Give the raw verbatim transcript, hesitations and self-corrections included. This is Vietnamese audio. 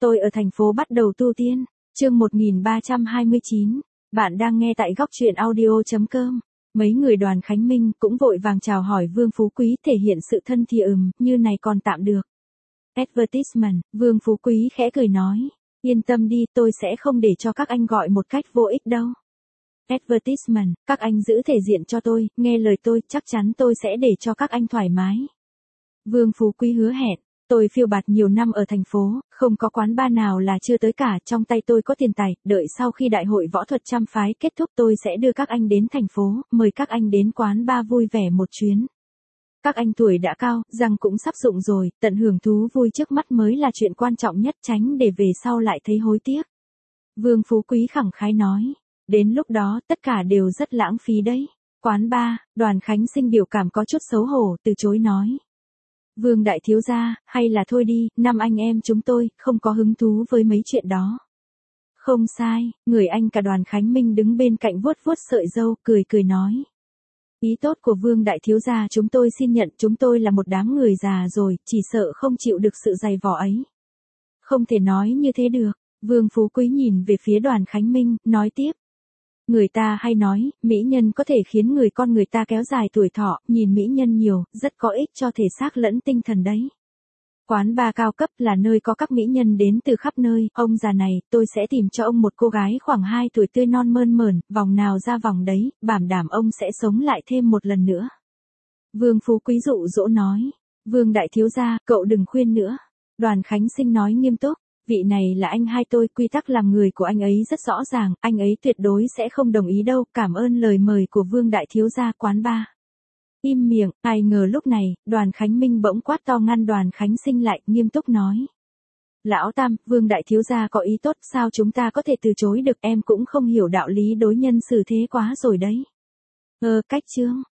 Tôi ở thành phố bắt đầu tu tiên. Chương một nghìn ba trăm hai mươi chín. Bạn đang nghe tại góc truyện audio chấm com. Mấy người Đoàn Khánh Minh cũng vội vàng chào hỏi Vương Phú Quý thể hiện sự thân thiện ừm, như này còn tạm được. Advertisement, Vương Phú Quý khẽ cười nói. Yên tâm đi, tôi sẽ không để cho các anh gọi một cách vô ích đâu. Advertisement, các anh giữ thể diện cho tôi, nghe lời tôi, chắc chắn tôi sẽ để cho các anh thoải mái. Vương Phú Quý hứa hẹn. Tôi phiêu bạt nhiều năm ở thành phố, không có quán bar nào là chưa tới cả, trong tay tôi có tiền tài, đợi sau khi đại hội võ thuật trăm phái kết thúc tôi sẽ đưa các anh đến thành phố, mời các anh đến quán bar vui vẻ một chuyến. Các anh tuổi đã cao, răng cũng sắp rụng rồi, tận hưởng thú vui trước mắt mới là chuyện quan trọng nhất, tránh để về sau lại thấy hối tiếc. Vương Phú Quý khẳng khái nói, đến lúc đó tất cả đều rất lãng phí đấy. Quán bar, Đoàn Khánh Sinh biểu cảm có chút xấu hổ, từ chối nói. Vương đại thiếu gia, hay là thôi đi, năm anh em chúng tôi, không có hứng thú với mấy chuyện đó. Không sai, người anh cả Đoàn Khánh Minh đứng bên cạnh vuốt vuốt sợi râu, cười cười nói. Ý tốt của Vương đại thiếu gia chúng tôi xin nhận, chúng tôi là một đám người già rồi, chỉ sợ không chịu được sự dày vò ấy. Không thể nói như thế được, Vương Phú Quý nhìn về phía Đoàn Khánh Minh, nói tiếp. Người ta hay nói, mỹ nhân có thể khiến người con người ta kéo dài tuổi thọ, nhìn mỹ nhân nhiều, rất có ích cho thể xác lẫn tinh thần đấy. Quán bar cao cấp là nơi có các mỹ nhân đến từ khắp nơi, ông già này, tôi sẽ tìm cho ông một cô gái khoảng hai tuổi tươi non mơn mởn, vòng nào ra vòng đấy, bảo đảm ông sẽ sống lại thêm một lần nữa. Vương Phú Quý dụ dỗ nói, Vương đại thiếu gia, cậu đừng khuyên nữa. Đoàn Khánh Sinh nói nghiêm túc. Vị này là anh hai tôi, quy tắc làm người của anh ấy rất rõ ràng, anh ấy tuyệt đối sẽ không đồng ý đâu, cảm ơn lời mời của Vương đại thiếu gia quán bar. Im miệng, ai ngờ lúc này, Đoàn Khánh Minh bỗng quát to ngăn Đoàn Khánh Sinh lại, nghiêm túc nói. Lão Tam, Vương đại thiếu gia có ý tốt, sao chúng ta có thể từ chối được, em cũng không hiểu đạo lý đối nhân xử thế quá rồi đấy. Ờ, cách chương.